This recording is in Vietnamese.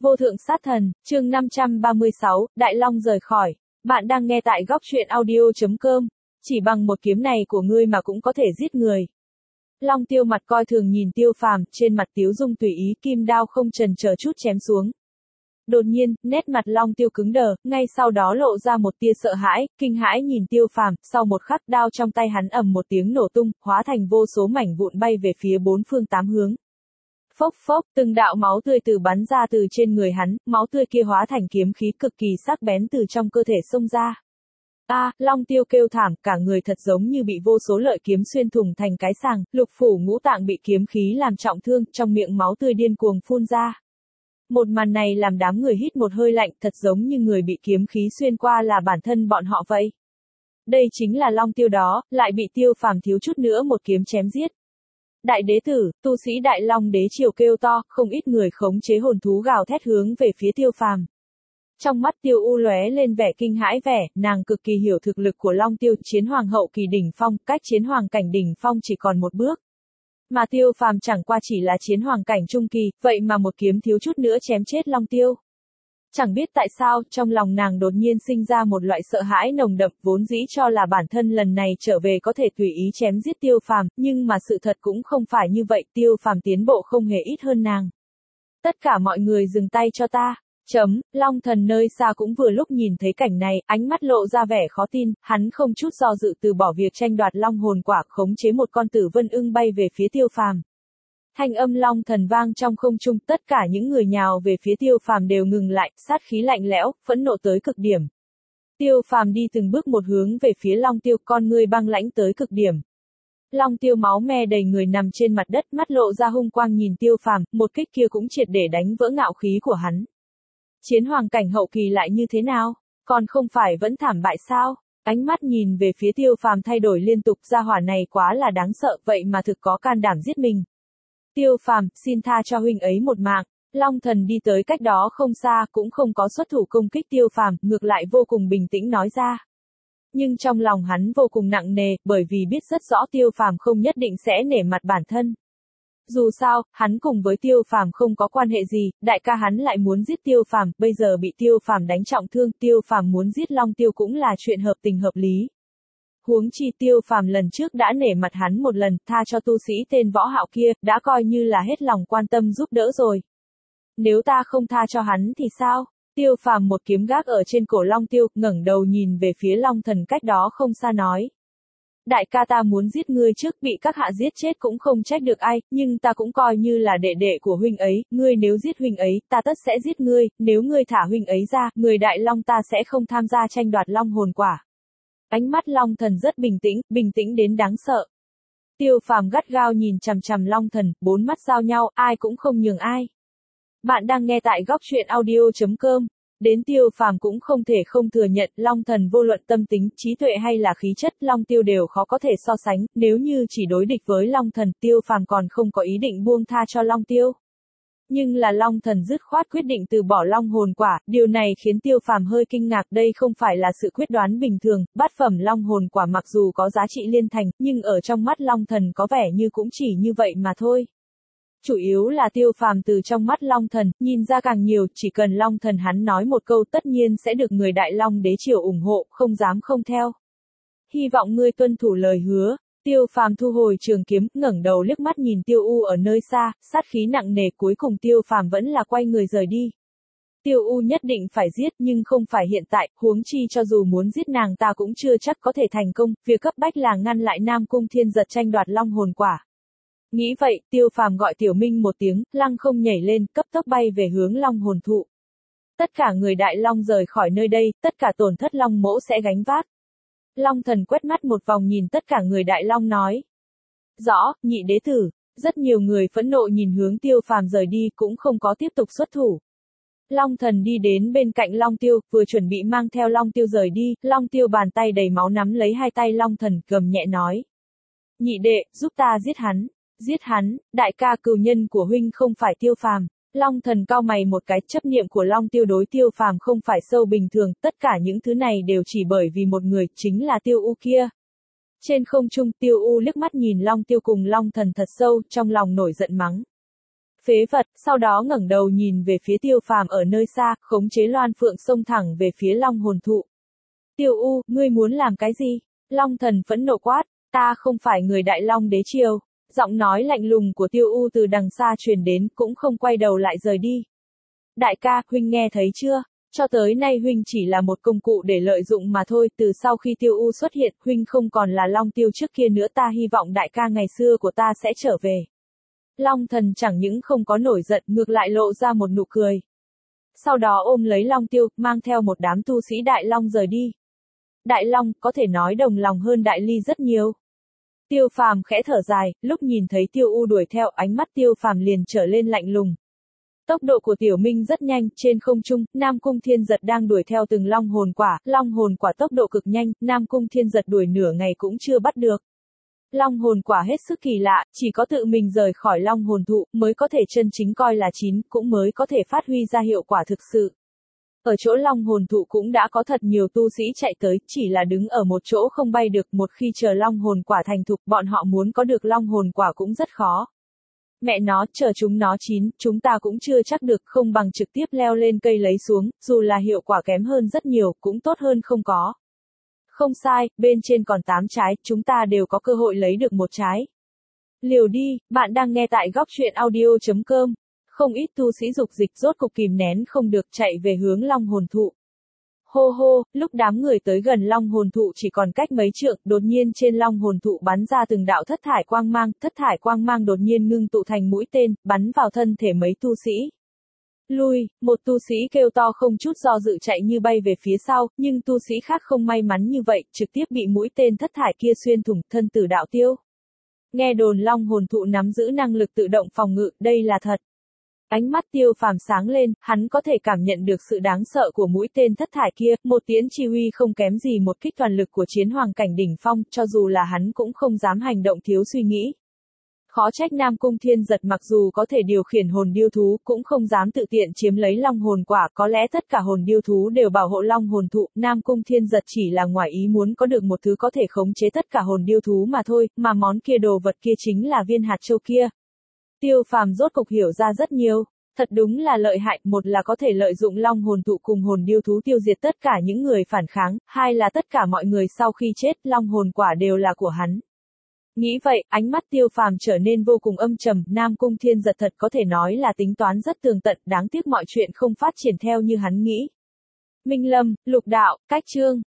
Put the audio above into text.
Vô thượng sát thần, chương 536, Đại Long rời khỏi. Bạn đang nghe tại góc truyện audio.com. Chỉ bằng một kiếm này của ngươi mà cũng có thể giết người. Long Tiêu mặt coi thường nhìn Tiêu Phàm, trên mặt tiếu dung tùy ý, kim đao không chần chờ chút chém xuống. Đột nhiên, nét mặt Long Tiêu cứng đờ, ngay sau đó lộ ra một tia sợ hãi, kinh hãi nhìn Tiêu Phàm, sau một khắc đao trong tay hắn ầm một tiếng nổ tung, hóa thành vô số mảnh vụn bay về phía bốn phương tám hướng. Phốc phốc, từng đạo máu tươi từ bắn ra từ trên người hắn, máu tươi kia hóa thành kiếm khí cực kỳ sắc bén từ trong cơ thể xông ra. Long Tiêu kêu thảm, cả người thật giống như bị vô số lợi kiếm xuyên thủng thành cái sàng, lục phủ ngũ tạng bị kiếm khí làm trọng thương, trong miệng máu tươi điên cuồng phun ra. Một màn này làm đám người hít một hơi lạnh, thật giống như người bị kiếm khí xuyên qua là bản thân bọn họ vậy. Đây chính là Long Tiêu đó, lại bị Tiêu Phàm thiếu chút nữa một kiếm chém giết. Đại đế tử, tu sĩ Đại Long đế triều kêu to, không ít người khống chế hồn thú gào thét hướng về phía Tiêu Phàm. Trong mắt Tiêu U lóe lên vẻ kinh hãi nàng cực kỳ hiểu thực lực của Long Tiêu, chiến hoàng hậu kỳ đỉnh phong, cách chiến hoàng cảnh đỉnh phong chỉ còn một bước. Mà Tiêu Phàm chẳng qua chỉ là chiến hoàng cảnh trung kỳ, vậy mà một kiếm thiếu chút nữa chém chết Long Tiêu. Chẳng biết tại sao, trong lòng nàng đột nhiên sinh ra một loại sợ hãi nồng đậm, vốn dĩ cho là bản thân lần này trở về có thể tùy ý chém giết Tiêu Phàm, nhưng mà sự thật cũng không phải như vậy, Tiêu Phàm tiến bộ không hề ít hơn nàng. Tất cả mọi người dừng tay cho ta. Long Thần nơi xa cũng vừa lúc nhìn thấy cảnh này, ánh mắt lộ ra vẻ khó tin, hắn không chút do dự từ bỏ việc tranh đoạt Long hồn quả, khống chế một con tử vân ưng bay về phía Tiêu Phàm. Thanh âm Long Thần vang trong không trung, tất cả những người nhào về phía Tiêu Phàm đều ngừng lại, sát khí lạnh lẽo, phẫn nộ tới cực điểm. Tiêu Phàm đi từng bước một hướng về phía Long Tiêu, con ngươi băng lãnh tới cực điểm. Long Tiêu máu me đầy người nằm trên mặt đất, mắt lộ ra hung quang nhìn Tiêu Phàm, một kích kia cũng triệt để đánh vỡ ngạo khí của hắn. Chiến hoàng cảnh hậu kỳ lại như thế nào? Còn không phải vẫn thảm bại sao? Ánh mắt nhìn về phía Tiêu Phàm thay đổi liên tục, gia hỏa này quá là đáng sợ, vậy mà thực có can đảm giết mình. Tiêu Phàm, xin tha cho huynh ấy một mạng. Long Thần đi tới cách đó không xa, cũng không có xuất thủ công kích Tiêu Phàm, ngược lại vô cùng bình tĩnh nói ra. Nhưng trong lòng hắn vô cùng nặng nề, bởi vì biết rất rõ Tiêu Phàm không nhất định sẽ nể mặt bản thân. Dù sao, hắn cùng với Tiêu Phàm không có quan hệ gì, đại ca hắn lại muốn giết Tiêu Phàm, bây giờ bị Tiêu Phàm đánh trọng thương, Tiêu Phàm muốn giết Long Tiêu cũng là chuyện hợp tình hợp lý. Huống chi Tiêu Phàm lần trước đã nể mặt hắn một lần, tha cho tu sĩ tên Võ Hạo kia, đã coi như là hết lòng quan tâm giúp đỡ rồi. Nếu ta không tha cho hắn thì sao? Tiêu Phàm một kiếm gác ở trên cổ Long Tiêu, ngẩng đầu nhìn về phía Long Thần cách đó không xa nói. Đại ca ta muốn giết ngươi trước, bị các hạ giết chết cũng không trách được ai, nhưng ta cũng coi như là đệ đệ của huynh ấy, ngươi nếu giết huynh ấy, ta tất sẽ giết ngươi, nếu ngươi thả huynh ấy ra, người Đại Long ta sẽ không tham gia tranh đoạt Long hồn quả. Ánh mắt Long Thần rất bình tĩnh đến đáng sợ. Tiêu Phàm gắt gao nhìn chằm chằm Long Thần, bốn mắt giao nhau, ai cũng không nhường ai. Bạn đang nghe tại góc truyện audio.com. Đến Tiêu Phàm cũng không thể không thừa nhận, Long Thần vô luận tâm tính, trí tuệ hay là khí chất, Long Tiêu đều khó có thể so sánh, nếu như chỉ đối địch với Long Thần, Tiêu Phàm còn không có ý định buông tha cho Long Tiêu. Nhưng là Long Thần dứt khoát quyết định từ bỏ Long hồn quả, điều này khiến Tiêu Phàm hơi kinh ngạc, đây không phải là sự quyết đoán bình thường, bát phẩm Long hồn quả mặc dù có giá trị liên thành, nhưng ở trong mắt Long Thần có vẻ như cũng chỉ như vậy mà thôi. Chủ yếu là Tiêu Phàm từ trong mắt Long Thần, nhìn ra càng nhiều, chỉ cần Long Thần hắn nói một câu tất nhiên sẽ được người Đại Long đế triều ủng hộ, không dám không theo. Hy vọng ngươi tuân thủ lời hứa. Tiêu Phàm thu hồi trường kiếm, ngẩng đầu liếc mắt nhìn Tiêu U ở nơi xa, sát khí nặng nề, cuối cùng Tiêu Phàm vẫn là quay người rời đi. Tiêu U nhất định phải giết, nhưng không phải hiện tại, huống chi cho dù muốn giết nàng ta cũng chưa chắc có thể thành công, việc cấp bách là ngăn lại Nam Cung Thiên Giật tranh đoạt Long hồn quả. Nghĩ vậy, Tiêu Phàm gọi Tiểu Minh một tiếng, lăng không nhảy lên, cấp tốc bay về hướng Long hồn thụ. Tất cả người Đại Long rời khỏi nơi đây, tất cả tổn thất Long mỗ sẽ gánh vác. Long Thần quét mắt một vòng nhìn tất cả người Đại Long nói. Rõ, nhị đế tử. Rất nhiều người phẫn nộ nhìn hướng Tiêu Phàm rời đi, cũng không có tiếp tục xuất thủ. Long Thần đi đến bên cạnh Long Tiêu, vừa chuẩn bị mang theo Long Tiêu rời đi, Long Tiêu bàn tay đầy máu nắm lấy hai tay Long Thần, gầm nhẹ nói. Nhị đệ, giúp ta giết hắn. Giết hắn, đại ca, cừu nhân của huynh không phải Tiêu Phàm. Long Thần cau mày một cái, chấp niệm của Long Tiêu đối Tiêu Phàm không phải sâu bình thường, tất cả những thứ này đều chỉ bởi vì một người, chính là Tiêu U kia. Trên không trung, Tiêu U liếc mắt nhìn Long Tiêu cùng Long Thần thật sâu, trong lòng nổi giận mắng. Phế vật, sau đó ngẩng đầu nhìn về phía Tiêu Phàm ở nơi xa, khống chế Loan Phượng xông thẳng về phía Long hồn thụ. Tiêu U, ngươi muốn làm cái gì? Long thần phẫn nộ quát, ta không phải người Đại Long đế triều. Giọng nói lạnh lùng của Tiêu U từ đằng xa truyền đến, cũng không quay đầu lại rời đi. Đại ca, huynh nghe thấy chưa? Cho tới nay huynh chỉ là một công cụ để lợi dụng mà thôi, từ sau khi Tiêu U xuất hiện, huynh không còn là Long Tiêu trước kia nữa, ta hy vọng đại ca ngày xưa của ta sẽ trở về. Long thần chẳng những không có nổi giận, ngược lại lộ ra một nụ cười. Sau đó ôm lấy Long Tiêu, mang theo một đám tu sĩ Đại Long rời đi. Đại Long, có thể nói đồng lòng hơn Đại Ly rất nhiều. Tiêu Phàm khẽ thở dài, lúc nhìn thấy Tiêu U đuổi theo, ánh mắt Tiêu Phàm liền trở lên lạnh lùng. Tốc độ của Tiểu Minh rất nhanh, trên không trung, Nam Cung Thiên Giật đang đuổi theo từng long hồn quả tốc độ cực nhanh, Nam Cung Thiên Giật đuổi nửa ngày cũng chưa bắt được. Long hồn quả hết sức kỳ lạ, chỉ có tự mình rời khỏi long hồn thụ mới có thể chân chính coi là chín, cũng mới có thể phát huy ra hiệu quả thực sự. Ở chỗ long hồn thụ cũng đã có thật nhiều tu sĩ chạy tới, chỉ là đứng ở một chỗ không bay được, một khi chờ long hồn quả thành thục, bọn họ muốn có được long hồn quả cũng rất khó. Mẹ nó, chờ chúng nó chín, chúng ta cũng chưa chắc được, không bằng trực tiếp leo lên cây lấy xuống, dù là hiệu quả kém hơn rất nhiều, cũng tốt hơn không có. Không sai, bên trên còn 8 trái, chúng ta đều có cơ hội lấy được một trái. Liều đi, bạn đang nghe tại góc truyện audio.com. Không ít tu sĩ dục dịch rốt cục kìm nén không được chạy về hướng long hồn thụ. Hô hô, lúc đám người tới gần long hồn thụ chỉ còn cách mấy trượng, đột nhiên trên long hồn thụ bắn ra từng đạo thất thải quang mang đột nhiên ngưng tụ thành mũi tên, bắn vào thân thể mấy tu sĩ. Lui, một tu sĩ kêu to không chút do dự chạy như bay về phía sau, nhưng tu sĩ khác không may mắn như vậy, trực tiếp bị mũi tên thất thải kia xuyên thủng, thân tử đạo tiêu. Nghe đồn long hồn thụ nắm giữ năng lực tự động phòng ngự, đây là thật. Ánh mắt Tiêu Phàm sáng lên, hắn có thể cảm nhận được sự đáng sợ của mũi tên thất thải kia, một tiến chi uy không kém gì một kích toàn lực của chiến hoàng cảnh đỉnh phong, cho dù là hắn cũng không dám hành động thiếu suy nghĩ. Khó trách Nam Cung Thiên Giật mặc dù có thể điều khiển hồn điêu thú, cũng không dám tự tiện chiếm lấy long hồn quả, có lẽ tất cả hồn điêu thú đều bảo hộ long hồn thụ, Nam Cung Thiên Giật chỉ là ngoài ý muốn có được một thứ có thể khống chế tất cả hồn điêu thú mà thôi, mà món kia đồ vật kia chính là viên hạt châu kia. Tiêu Phàm rốt cục hiểu ra rất nhiều. Thật đúng là lợi hại, một là có thể lợi dụng long hồn thụ cùng hồn điêu thú tiêu diệt tất cả những người phản kháng, hai là tất cả mọi người sau khi chết, long hồn quả đều là của hắn. Nghĩ vậy, ánh mắt Tiêu Phàm trở nên vô cùng âm trầm, Nam Cung Thiên Giật thật có thể nói là tính toán rất tường tận, đáng tiếc mọi chuyện không phát triển theo như hắn nghĩ. Minh Lâm, Lục Đạo, Cách Chương